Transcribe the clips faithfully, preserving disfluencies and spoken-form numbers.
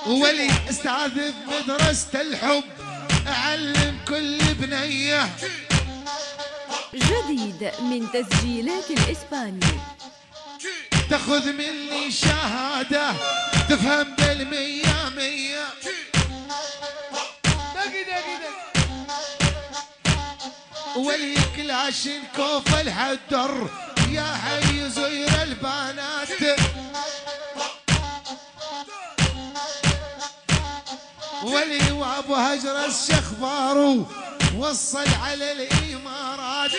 ولي استاذ بمدرسة الحب اعلم كل بنيه. جديد من تسجيلات الإسباني. تاخذ مني شهادة تفهم بالمية مية. دقي دقي دقي ولي كلاشينكوف الحدر يا حي زير البنات. ولي وابو هجر الشخبارو وصل على الامارات.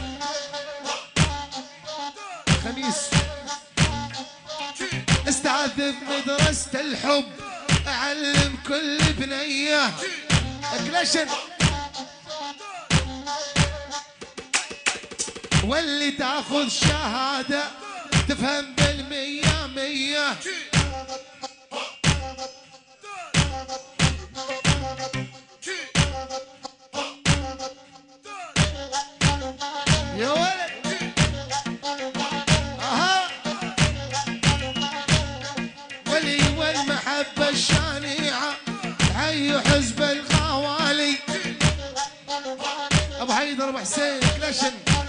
خميس استاذ بمدرسة الحب اعلم كل بنيه. اكلاشن واللي تاخذ شهاده تفهم بالمية مية. يا ولد اها ولي والمحبة الشانعة حي حزب الغوالي. ابو حيدر ابو حسين كلاشن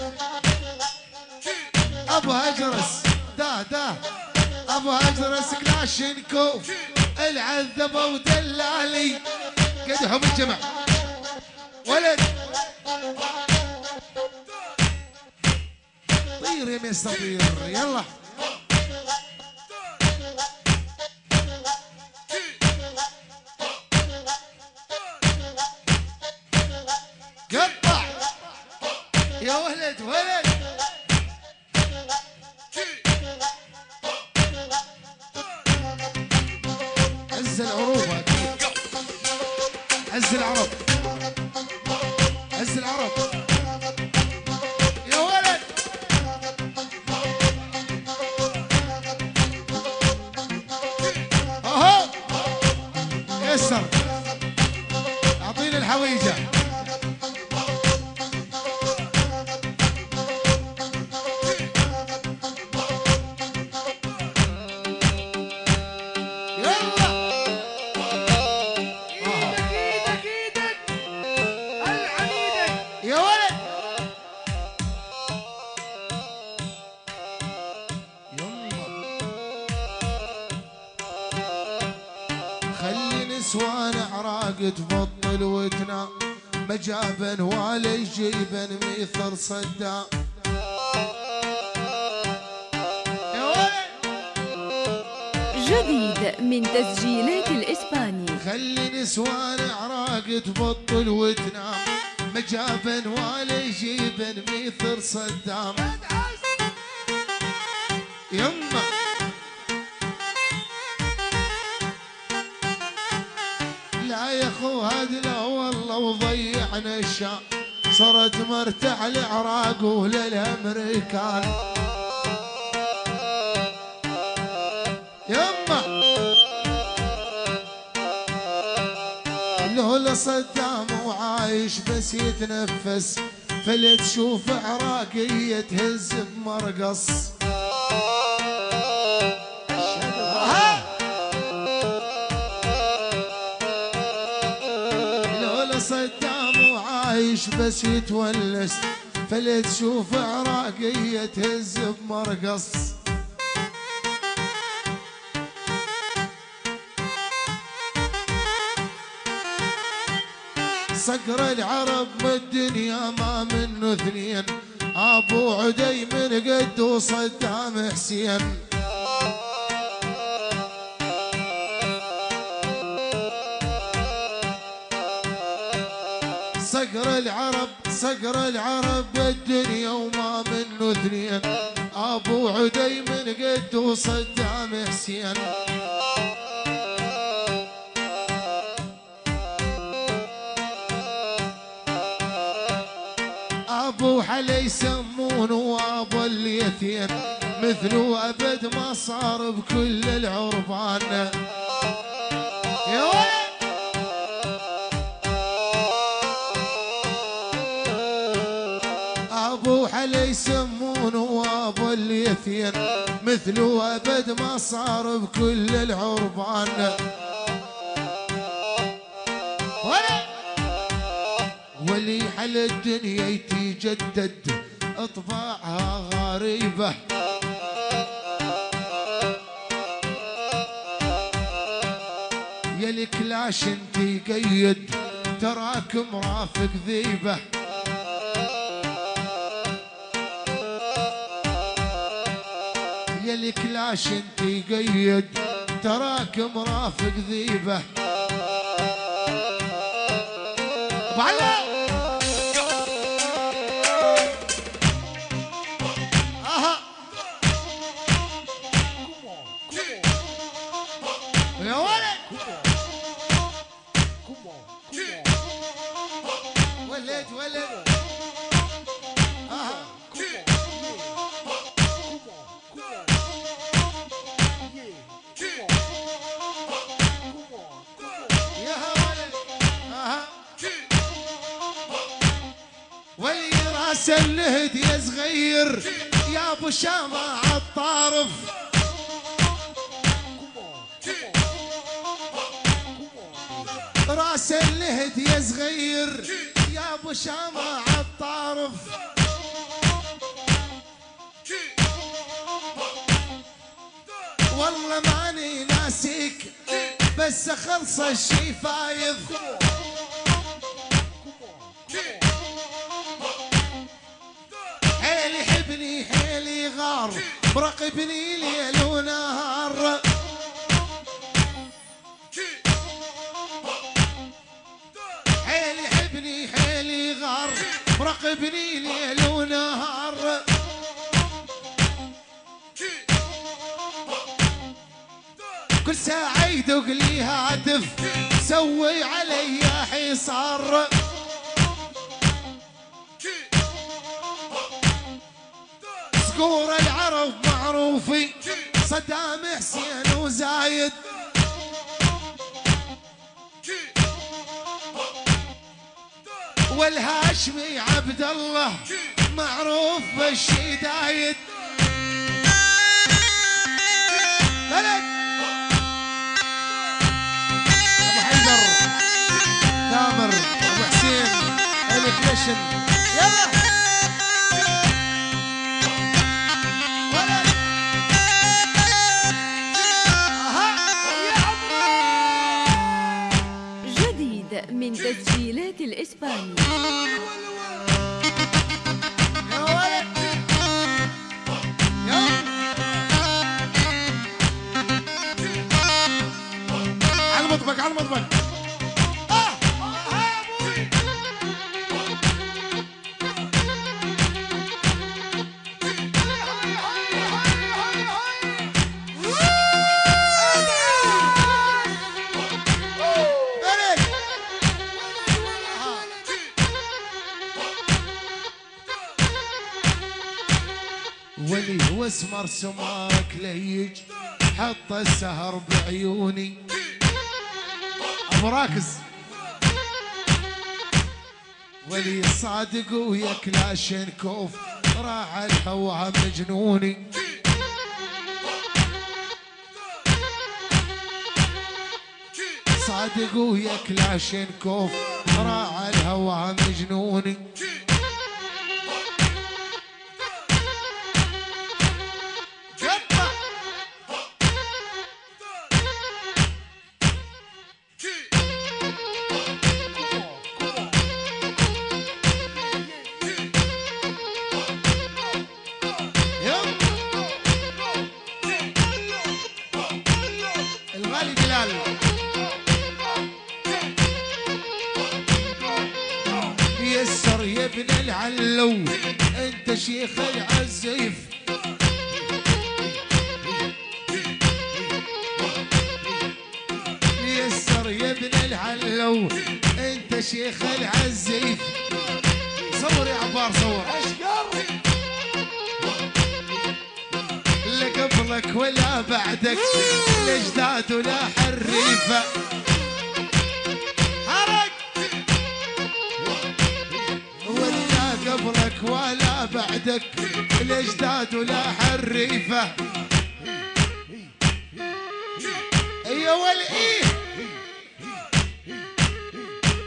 ابو هجرس دا دا ابو هجرس كلاشينكوف العذبة ودلالي. قدحوا بالجمع ولد طير يا ميس طير يلا. قطع يا ولد ولد عز العروبة اكيد عز العرب عز العرب يا ولد. اهو يسر اعطيني الحويجة. نسوان عراق تبطل وتنام مجابن ولا يجيبن ميثر صدام. جديد من تسجيلات الإسباني. خلي نسوان عراق تبطل وتنام مجابن ولا يجيبن ميثر صدام. يما لا يا اخو هدلا والله وضيعنا الشام. صرت مرتع العراق وللامريكان. يما لولا صدام وعايش بس يتنفس فلا تشوف عراقية تهز بمرقص. صدام وعايش بس يتونس فلا تشوف عراقية تهز بمرقص. صقر العرب بالدنيا ما منه اثنين ابو عدي من قد وصدام حسين. صقر العرب صقر العرب بالدنيا وما منه اثنين ابو عدي من قد وصدام حسين. ابو حلي يسمونه وابو اليتين مثله ابد ما صار بكل العربان. يا ولد ابو حلي يسمونه وابو اليتين مثله ابد ما صار بكل العربان. ولي على الدنيا يتجدد اطباعها غريبة، يلك لاش انتي قيد تراك مرافق ذيبة، يلك لاش انتي قيد تراك مرافق ذيبة. بعلا اها يا ولد ولد ولد اها يا ولد اها ولي راس الهد يا صغير يا ابو شامع الطارف، راس الهد يا صغير يا ابو شامع الطارف، والله ماني ناسيك بس خلص الشي فايض، حيلي حبني حيلي غار مراقبني ليل ونهار، حيلي حبني حيلي غار مراقبني ليل ونهار، كل ساعة يدق لي هاتف سوي علي حصار، صقور العرب معروفي صدام حسين وزايد، والهاشمي عبد الله معروف بالشدايد. بلد ابو حيدر تامر ابو حسين الكليشن يلا من تسجيلات الإسباني. يا ولد يا على المطبخ على المطبخ ولي هو اسمر سمارك ليج حط السهر بعيوني ابو راكز، ولي صادق ويا كلاشينكوف راح الهوى مجنوني، صادق ويا كلاشينكوف راح الهوى مجنوني، الغالي بلال يسر يا ابن العلو انت شيخ العزيف، يسر يا ابن العلو انت شيخ العزيف، صور يا عبار صور لا قبلك ولا بعدك الاجداد ولا حريفه، حرق ولا قبلك ولا بعدك الاجداد ولا حريفه، ايوه والايه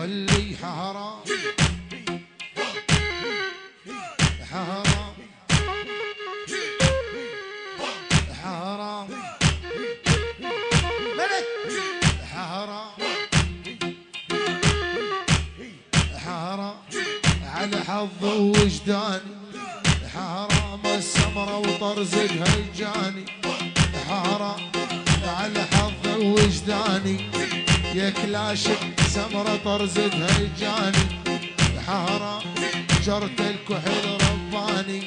خلي حرام حرام حرام ملك حرام حرام على حظ وجداني حرام السمرة وطرزقها الجاني حرام على حظ وجداني يا كلاشك سمرة طرزقها الجاني حرام جرت الكحل رباني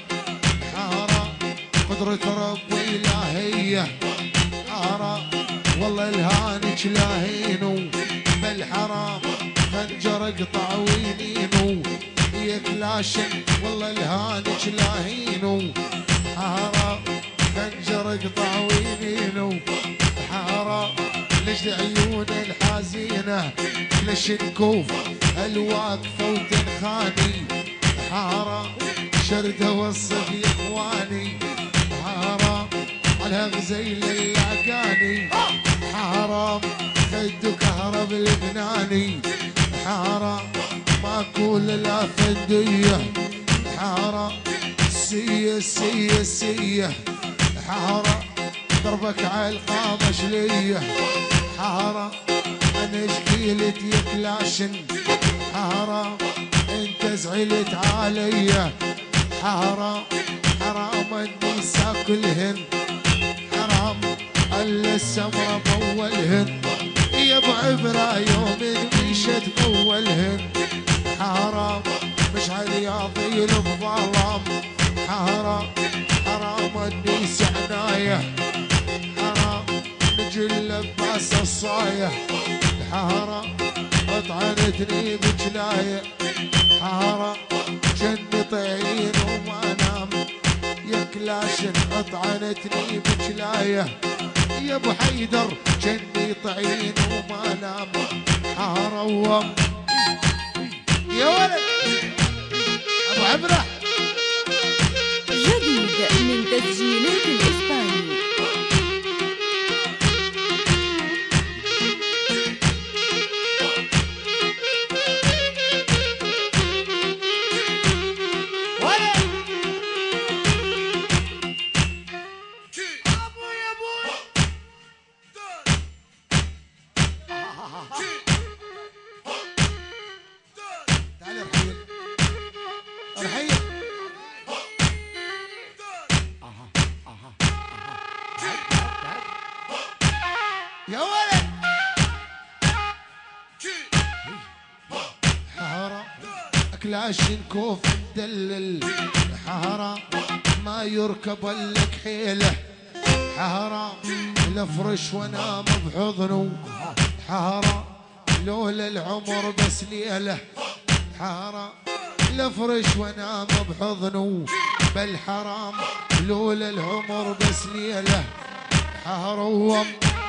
حرام قدرة ربي إلهية حرام والله الهانج لاهينو بالحرام خنجر اقطع وينينو يا كلاشن والله الهانج لاهينو حرام خنجر اقطع وينينو حرام ليش عيون الحزينة ليش نكوف الواقفة وتنخاني حرام شرد اوصف يا اخواني حرام على غزيل اللاقاني حرام خد كهرب لبناني حرام ماكو لا فدية حرام سية سية سية حرام ضربك على القامش ليا حرام انا شكيلت يا كلاشن حرام انت زعلت عليا حرام حرام النساء كلهن حرام الا السمرة بولهن يا ابو عبرة يوم مشت بولهن حرام مش عرياضي الظلام حرام حرام النيس عناية حرام نجي اللباس الصاية حرام اطعنتني بجلاية حرام جن طعين وما نام يا كلاشن اطعنتني بجلاية يا ابو حيدر جني طعين وما نام حرام يا ولد ابو عبره جديد من تسجيلات الإسباني. يا ولد حارة كلاشن كوف مدلل حارة ما يركب لك حيله حارة الافرش وانام بحضنه حارة لولا العمر بس ليله حارة الافرش وانام بحضنه بالحرام لولا العمر بس ليله حارة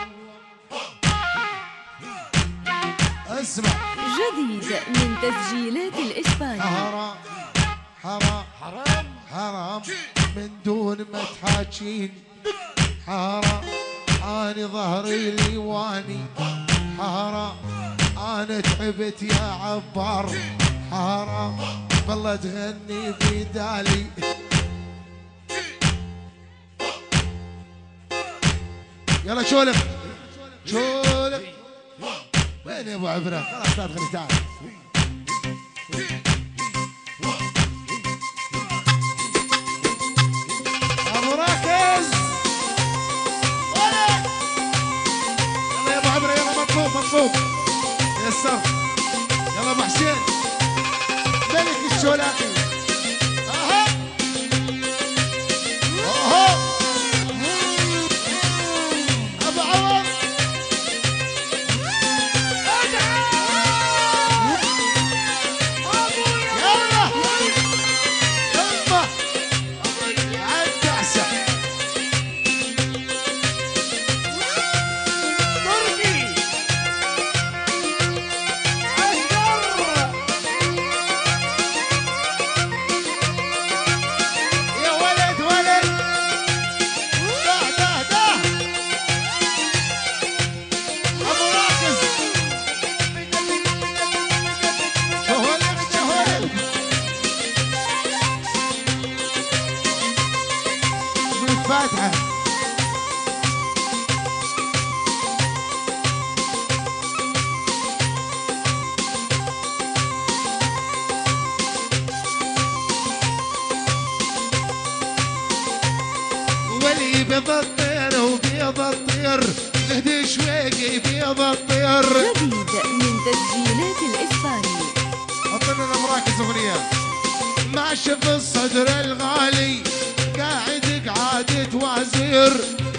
اسمع جديد من تسجيلات الإسباني. حرام حرام حرام حرام من دون ما تحاكين حرام اني ظهري ليواني حرام انا تعبت يا عبار حرام بالله تغني بدالي يلا شولف شولف وين يا ابو عبره خلاص لا تخلي تعال ابو راكز يلا يا ابو عبره يلا مطلوب مطلوب يسر يلا ابو حسين ملك الشولاكي اها اها ابو عوض بيض الطير وبيض الطير نهدي شويقي بيض الطير. جديد من تسجيلات الإسباني. أعطنا المراكز أغنية. ماشي في الصدر الغالي قاعد قعدة وزير